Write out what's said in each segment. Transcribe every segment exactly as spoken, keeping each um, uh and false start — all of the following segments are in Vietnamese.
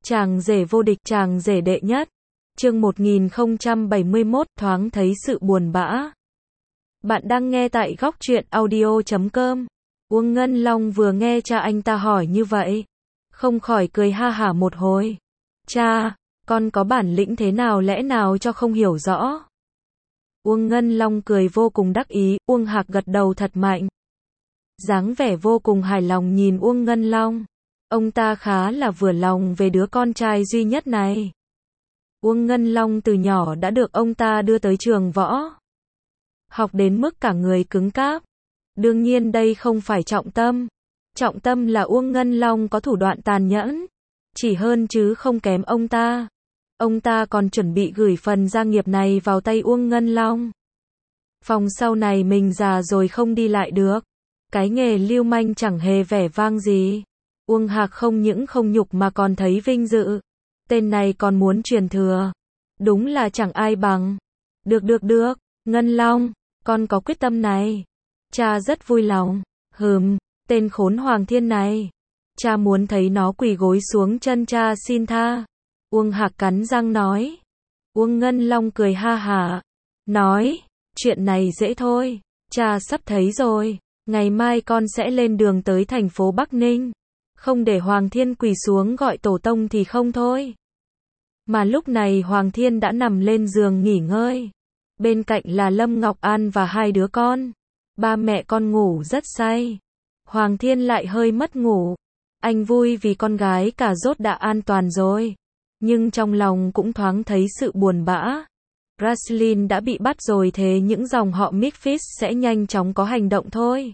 Chàng rể vô địch, chàng rể đệ nhất. Chương một nghìn không trăm bảy mươi mốt, thoáng thấy sự buồn bã. Bạn đang nghe tại góc truyện audio chấm com. Uông Ngân Long vừa nghe cha anh ta hỏi như vậy, không khỏi cười ha hả một hồi. Cha, con có bản lĩnh thế nào lẽ nào cho không hiểu rõ? Uông Ngân Long cười vô cùng đắc ý, Uông Hạc gật đầu thật mạnh. Dáng vẻ vô cùng hài lòng nhìn Uông Ngân Long. Ông ta khá là vừa lòng về đứa con trai duy nhất này. Uông Ngân Long từ nhỏ đã được ông ta đưa tới trường võ. Học đến mức cả người cứng cáp. Đương nhiên đây không phải trọng tâm. Trọng tâm là Uông Ngân Long có thủ đoạn tàn nhẫn. Chỉ hơn chứ không kém ông ta. Ông ta còn chuẩn bị gửi phần gia nghiệp này vào tay Uông Ngân Long. Phòng sau này mình già rồi không đi lại được. Cái nghề lưu manh chẳng hề vẻ vang gì. Uông Hạc không những không nhục mà còn thấy vinh dự. Tên này còn muốn truyền thừa. Đúng là chẳng ai bằng. Được được được, Ngân Long, con có quyết tâm này. Cha rất vui lòng. Hừm, tên khốn Hoàng Thiên này. Cha muốn thấy nó quỳ gối xuống chân cha xin tha. Uông Hạc cắn răng nói. Uông Ngân Long cười ha hả. Nói, chuyện này dễ thôi. Cha sắp thấy rồi. Ngày mai con sẽ lên đường tới thành phố Bắc Ninh. Không để Hoàng Thiên quỳ xuống gọi tổ tông thì không thôi. Mà lúc này Hoàng Thiên đã nằm lên giường nghỉ ngơi. Bên cạnh là Lâm Ngọc An và hai đứa con. Ba mẹ con ngủ rất say. Hoàng Thiên lại hơi mất ngủ. Anh vui vì con gái cả rốt đã an toàn rồi. Nhưng trong lòng cũng thoáng thấy sự buồn bã. Raslin đã bị bắt rồi, thế những dòng họ Memphis sẽ nhanh chóng có hành động thôi.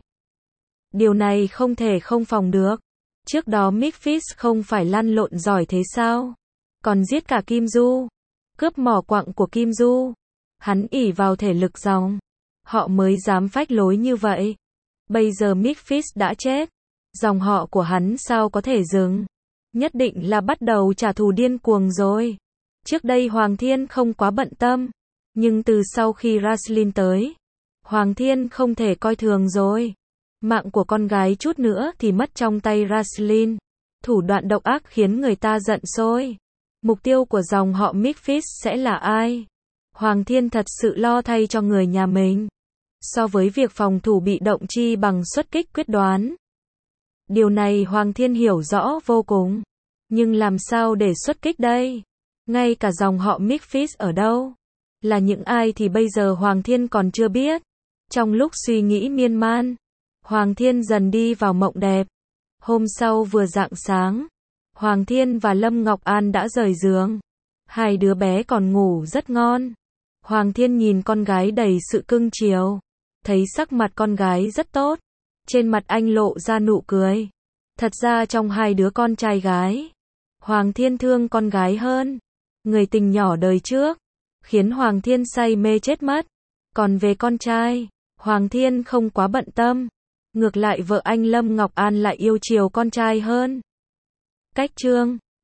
Điều này không thể không phòng được. Trước đó Memphis không phải lăn lộn giỏi thế sao? Còn giết cả Kim Du. Cướp mỏ quặng của Kim Du. Hắn ỷ vào thể lực dòng. Họ mới dám phách lối như vậy. Bây giờ Memphis đã chết. Dòng họ của hắn sao có thể dừng? Nhất định là bắt đầu trả thù điên cuồng rồi. Trước đây Hoàng Thiên không quá bận tâm. Nhưng từ sau khi Raslin tới, Hoàng Thiên không thể coi thường rồi. Mạng của con gái chút nữa thì mất trong tay Raslin. Thủ đoạn độc ác khiến người ta giận sôi. Mục tiêu của dòng họ Memphis sẽ là ai? Hoàng Thiên thật sự lo thay cho người nhà mình. So với việc phòng thủ bị động chi bằng xuất kích quyết đoán. Điều này Hoàng Thiên hiểu rõ vô cùng. Nhưng làm sao để xuất kích đây? Ngay cả dòng họ Memphis ở đâu? Là những ai thì bây giờ Hoàng Thiên còn chưa biết. Trong lúc suy nghĩ miên man, Hoàng Thiên dần đi vào mộng đẹp. Hôm sau vừa rạng sáng, Hoàng Thiên và Lâm Ngọc An đã rời giường. Hai đứa bé còn ngủ rất ngon. Hoàng Thiên nhìn con gái đầy sự cưng chiều. Thấy sắc mặt con gái rất tốt. Trên mặt anh lộ ra nụ cười. Thật ra trong hai đứa con trai gái, Hoàng Thiên thương con gái hơn. Người tình nhỏ đời trước, khiến Hoàng Thiên say mê chết mất. Còn về con trai, Hoàng Thiên không quá bận tâm. Ngược lại vợ anh Lâm Ngọc An lại yêu chiều con trai hơn. Cách chương